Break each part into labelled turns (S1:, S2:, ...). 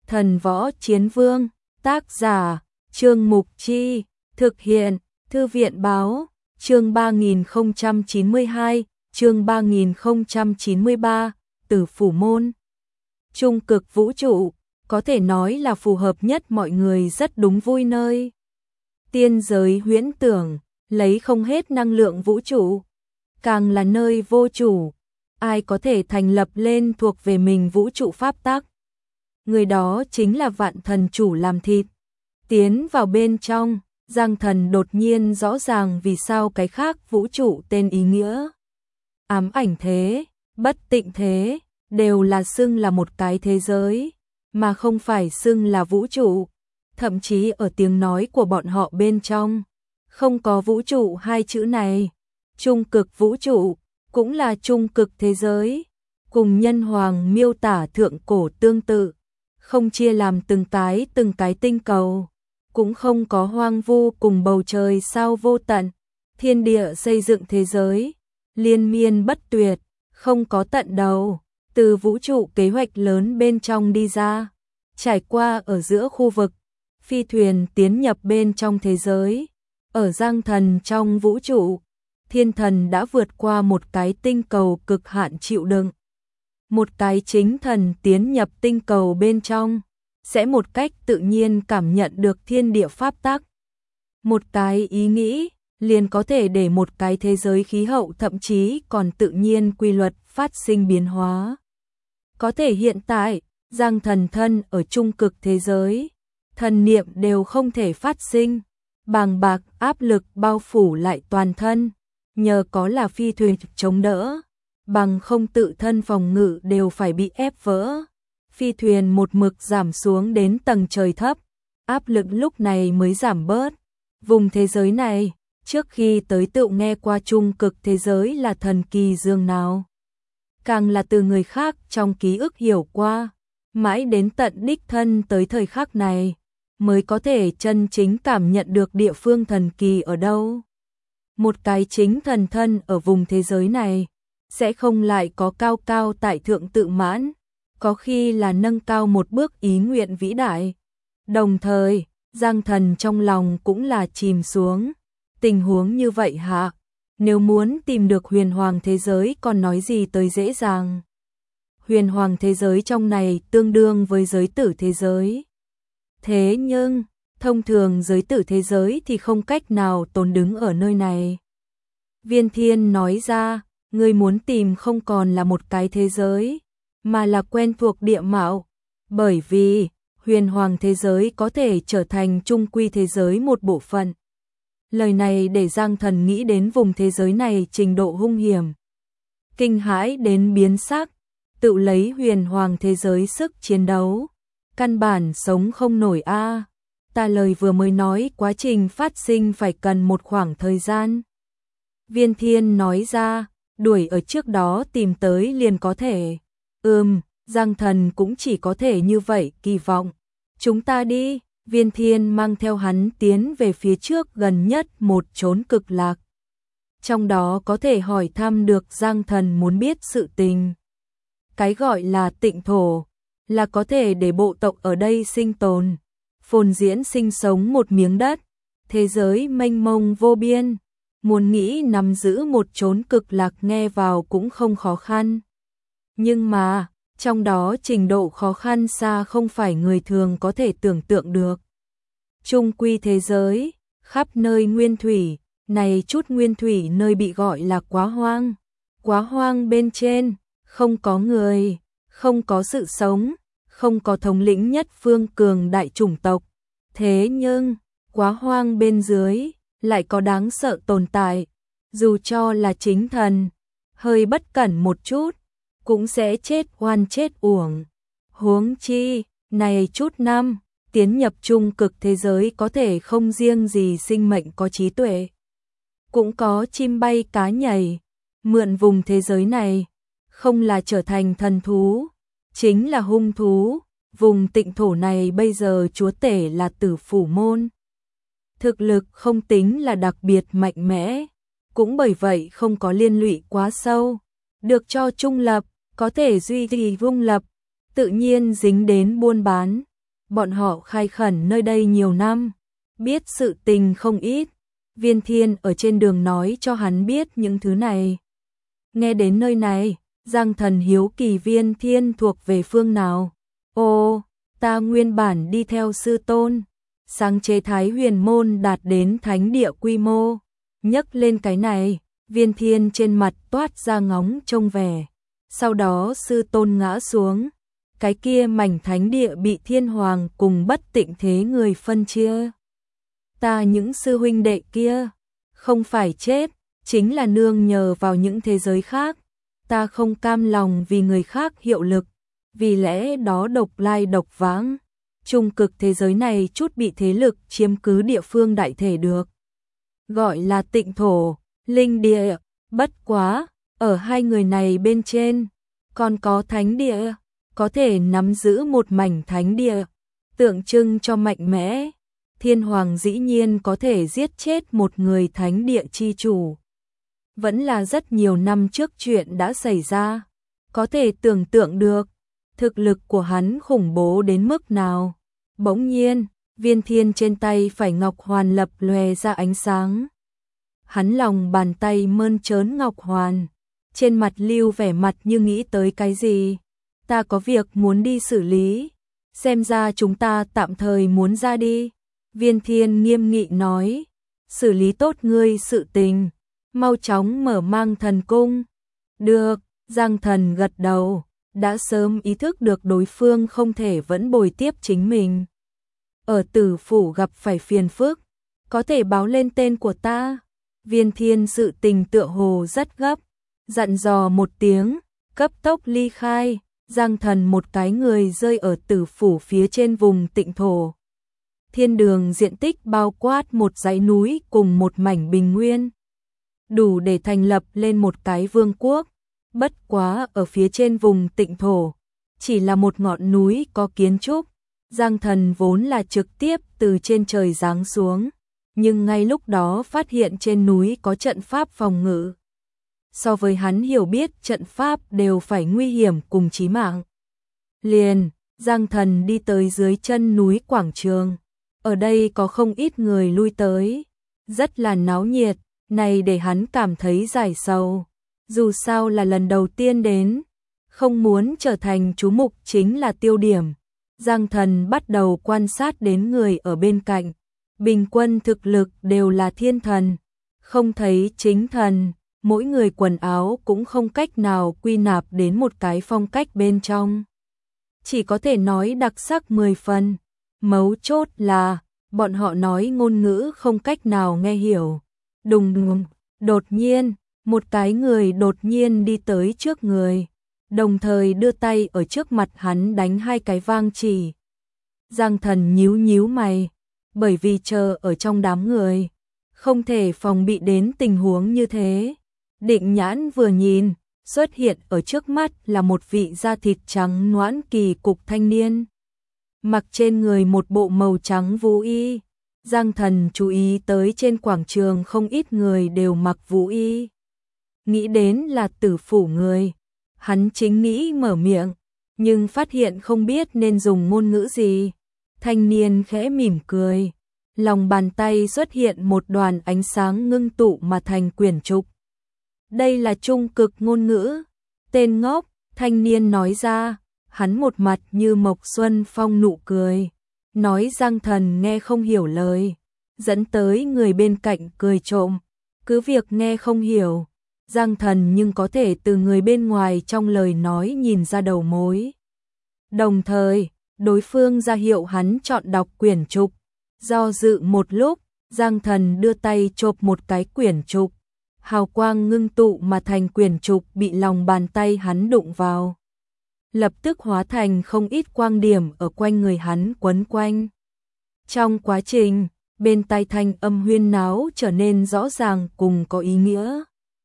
S1: Thần Võ Chiến Vương, tác giả, Trương Mục Chi, thực hiện, Thư viện Báo, chương 3092, chương 3093, Tử Phủ Môn. Trung cực vũ trụ, có thể nói là phù hợp nhất mọi người rất đúng vui nơi. Tiên giới huyễn tưởng, lấy không hết năng lượng vũ trụ, càng là nơi vô chủ, ai có thể thành lập lên thuộc về mình vũ trụ pháp tắc. Người đó chính là Vạn Thần Chủ làm thịt. Tiến vào bên trong, Giang Thần đột nhiên rõ ràng vì sao cái khác vũ trụ tên ý nghĩa. Ám ảnh thế, bất tịnh thế, đều là xưng là một cái thế giới, mà không phải xưng là vũ trụ. Thậm chí ở tiếng nói của bọn họ bên trong, không có vũ trụ hai chữ này. Trung cực vũ trụ, cũng là trung cực thế giới, cùng nhân hoàng miêu tả thượng cổ tương tự, không chia làm từng cái tinh cầu, cũng không có hoang vu cùng bầu trời sao vô tận, thiên địa xây dựng thế giới, liên miên bất tuyệt, không có tận đầu, từ vũ trụ kế hoạch lớn bên trong đi ra, trải qua ở giữa khu vực, phi thuyền tiến nhập bên trong thế giới, ở Giang Thần trong vũ trụ, thiên thần đã vượt qua một cái tinh cầu cực hạn chịu đựng. Một cái chính thần tiến nhập tinh cầu bên trong, sẽ một cách tự nhiên cảm nhận được thiên địa pháp tắc. Một cái ý nghĩ, liền có thể để một cái thế giới khí hậu thậm chí còn tự nhiên quy luật phát sinh biến hóa. Có thể hiện tại, Giang Thần thân ở trung cực thế giới, thần niệm đều không thể phát sinh, bàng bạc áp lực bao phủ lại toàn thân, nhờ có là phi thuyền chống đỡ, bằng không tự thân phòng ngự đều phải bị ép vỡ. Phi thuyền một mực giảm xuống đến tầng trời thấp, áp lực lúc này mới giảm bớt. Vùng thế giới này, trước khi tới tựu nghe qua trung cực thế giới là thần kỳ dường nào. Càng là từ người khác trong ký ức hiểu qua, mãi đến tận đích thân tới thời khắc này, mới có thể chân chính cảm nhận được địa phương thần kỳ ở đâu. Một cái chính thần thân ở vùng thế giới này, sẽ không lại có cao cao tại thượng tự mãn, có khi là nâng cao một bước ý nguyện vĩ đại. Đồng thời, Giang Thần trong lòng cũng là chìm xuống. Tình huống như vậy hả? Nếu muốn tìm được huyền hoàng thế giới còn nói gì tới dễ dàng. Huyền hoàng thế giới trong này tương đương với giới tử thế giới. Thế nhưng, thông thường giới tử thế giới thì không cách nào tồn đứng ở nơi này. Viên Thiên nói ra, ngươi muốn tìm không còn là một cái thế giới, mà là quen thuộc địa mạo, bởi vì huyền hoàng thế giới có thể trở thành trung quy thế giới một bộ phận. Lời này để Giang Thần nghĩ đến vùng thế giới này trình độ hung hiểm. Kinh hãi đến biến sắc, tự lấy huyền hoàng thế giới sức chiến đấu. Căn bản sống không nổi a. Ta lời vừa mới nói quá trình phát sinh phải cần một khoảng thời gian. Viên Thiên nói ra, đuổi ở trước đó tìm tới liền có thể. Giang Thần cũng chỉ có thể như vậy kỳ vọng. Chúng ta đi, Viên Thiên mang theo hắn tiến về phía trước gần nhất một chốn cực lạc. Trong đó có thể hỏi thăm được Giang Thần muốn biết sự tình. Cái gọi là tịnh thổ, là có thể để bộ tộc ở đây sinh tồn, phồn diễn sinh sống một miếng đất, thế giới mênh mông vô biên. Muốn nghĩ nắm giữ một chốn cực lạc nghe vào cũng không khó khăn. Nhưng mà, trong đó trình độ khó khăn xa không phải người thường có thể tưởng tượng được. Trung quy thế giới, khắp nơi nguyên thủy, này chút nguyên thủy nơi bị gọi là quá hoang. Quá hoang bên trên, không có người, không có sự sống, không có thống lĩnh nhất phương cường đại chủng tộc. Thế nhưng, quá hoang bên dưới, lại có đáng sợ tồn tại, dù cho là chính thần, hơi bất cẩn một chút, cũng sẽ chết oan chết uổng. Huống chi, này chút năm, tiến nhập trung cực thế giới có thể không riêng gì sinh mệnh có trí tuệ, cũng có chim bay cá nhảy, mượn vùng thế giới này, không là trở thành thần thú, chính là hung thú. Vùng tịnh thổ này bây giờ chúa tể là Tử Phủ Môn. Thực lực không tính là đặc biệt mạnh mẽ, cũng bởi vậy không có liên lụy quá sâu, được cho trung lập, có thể duy trì trung lập, tự nhiên dính đến buôn bán, bọn họ khai khẩn nơi đây nhiều năm, biết sự tình không ít. Viên Thiên ở trên đường nói cho hắn biết những thứ này. Nghe đến nơi này, Giang Thần hiếu kỳ Viên Thiên thuộc về phương nào. Ồ, ta nguyên bản đi theo sư tôn, sáng chế Thái Huyền Môn đạt đến thánh địa quy mô. Nhắc lên cái này, Viên Thiên trên mặt toát ra ngóng trông vẻ. Sau đó sư tôn ngã xuống, cái kia mảnh thánh địa bị Thiên Hoàng cùng Bất Tịnh Thế người phân chia. Ta những sư huynh đệ kia, không phải chết, chính là nương nhờ vào những thế giới khác. Ta không cam lòng vì người khác hiệu lực, vì lẽ đó độc lai độc vãng. Trung cực thế giới này chút bị thế lực chiếm cứ địa phương đại thể được gọi là tịnh thổ, linh địa. Bất quá, ở hai người này bên trên, còn có thánh địa, có thể nắm giữ một mảnh thánh địa, tượng trưng cho mạnh mẽ. Thiên Hoàng dĩ nhiên có thể giết chết một người thánh địa chi chủ. Vẫn là rất nhiều năm trước chuyện đã xảy ra, có thể tưởng tượng được, thực lực của hắn khủng bố đến mức nào. Bỗng nhiên, Viên Thiên trên tay phải ngọc hoàn lập lòe ra ánh sáng. Hắn lòng bàn tay mơn trớn ngọc hoàn, trên mặt lưu vẻ mặt như nghĩ tới cái gì. Ta có việc muốn đi xử lý, xem ra chúng ta tạm thời muốn ra đi. Viên Thiên nghiêm nghị nói, xử lý tốt ngươi sự tình, mau chóng mở mang thần cung. Được, Giang Thần gật đầu, đã sớm ý thức được đối phương không thể vẫn bồi tiếp chính mình. Ở Tử phủ gặp phải phiền phức, có thể báo lên tên của ta. Viên Thiên sự tình tựa hồ rất gấp, dặn dò một tiếng, cấp tốc ly khai. Giang Thần một cái người rơi ở Tử phủ phía trên vùng tịnh thổ. Thiên đường diện tích bao quát một dãy núi cùng một mảnh bình nguyên, đủ để thành lập lên một cái vương quốc. Bất quá ở phía trên vùng tịnh thổ, chỉ là một ngọn núi có kiến trúc. Giang Thần vốn là trực tiếp từ trên trời giáng xuống, nhưng ngay lúc đó phát hiện trên núi có trận pháp phòng ngự. So với hắn hiểu biết trận pháp đều phải nguy hiểm cùng chí mạng. Liền, Giang Thần đi tới dưới chân núi quảng trường. Ở đây có không ít người lui tới, rất là náo nhiệt, này để hắn cảm thấy giải sầu. Dù sao là lần đầu tiên đến, không muốn trở thành chú mục chính là tiêu điểm. Giang Thần bắt đầu quan sát đến người ở bên cạnh, bình quân thực lực đều là thiên thần, không thấy chính thần, mỗi người quần áo cũng không cách nào quy nạp đến một cái phong cách bên trong. Chỉ có thể nói đặc sắc 10 phần, mấu chốt là, bọn họ nói ngôn ngữ không cách nào nghe hiểu. Đùng đùng, đột nhiên, một cái người đột nhiên đi tới trước người, đồng thời đưa tay ở trước mặt hắn đánh hai cái vang chỉ. Giang Thần nhíu nhíu mày, bởi vì chờ ở trong đám người, không thể phòng bị đến tình huống như thế. Định nhãn vừa nhìn, xuất hiện ở trước mắt là một vị da thịt trắng nõn kỳ cục thanh niên, mặc trên người một bộ màu trắng vũ y. Giang Thần chú ý tới trên quảng trường không ít người đều mặc vũ y. Nghĩ đến là Tử phủ người, hắn chính nghĩ mở miệng, nhưng phát hiện không biết nên dùng ngôn ngữ gì. Thanh niên khẽ mỉm cười, lòng bàn tay xuất hiện một đoàn ánh sáng ngưng tụ mà thành quyển trục. Đây là trung cực ngôn ngữ. Tên ngốc, thanh niên nói ra, hắn một mặt như Mộc Xuân Phong nụ cười, nói Giang Thần nghe không hiểu lời, dẫn tới người bên cạnh cười trộm, cứ việc nghe không hiểu, Giang Thần nhưng có thể từ người bên ngoài trong lời nói nhìn ra đầu mối. Đồng thời, đối phương ra hiệu hắn chọn đọc quyển trục, do dự một lúc, Giang Thần đưa tay chộp một cái quyển trục, hào quang ngưng tụ mà thành quyển trục bị lòng bàn tay hắn đụng vào, lập tức hóa thành không ít quang điểm ở quanh người hắn quấn quanh. Trong quá trình, bên tai thanh âm huyên náo trở nên rõ ràng cùng có ý nghĩa.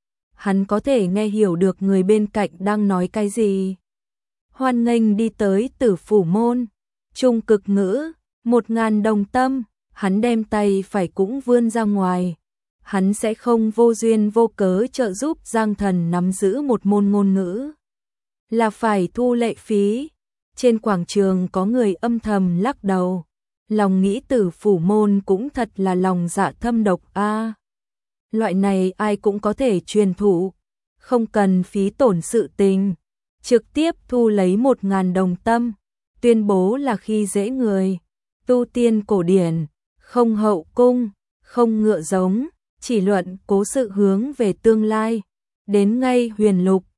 S1: Hắn có thể nghe hiểu được người bên cạnh đang nói cái gì. Hoan nghênh đi tới Tử phủ môn, trung cực ngữ, 1000 đồng tâm, hắn đem tay phải cũng vươn ra ngoài. Hắn sẽ không vô duyên vô cớ trợ giúp Giang Thần nắm giữ một môn ngôn ngữ, là phải thu lệ phí. Trên quảng trường có người âm thầm lắc đầu. Lòng nghĩ Tử Phủ môn cũng thật là lòng dạ thâm độc a. Loại này ai cũng có thể truyền thụ, không cần phí tổn sự tình, trực tiếp thu lấy 1.000 đồng tâm, tuyên bố là khi dễ người. Tu tiên cổ điển, không hậu cung, không ngựa giống, chỉ luận cố sự hướng về tương lai. Đến ngay Huyền Lục,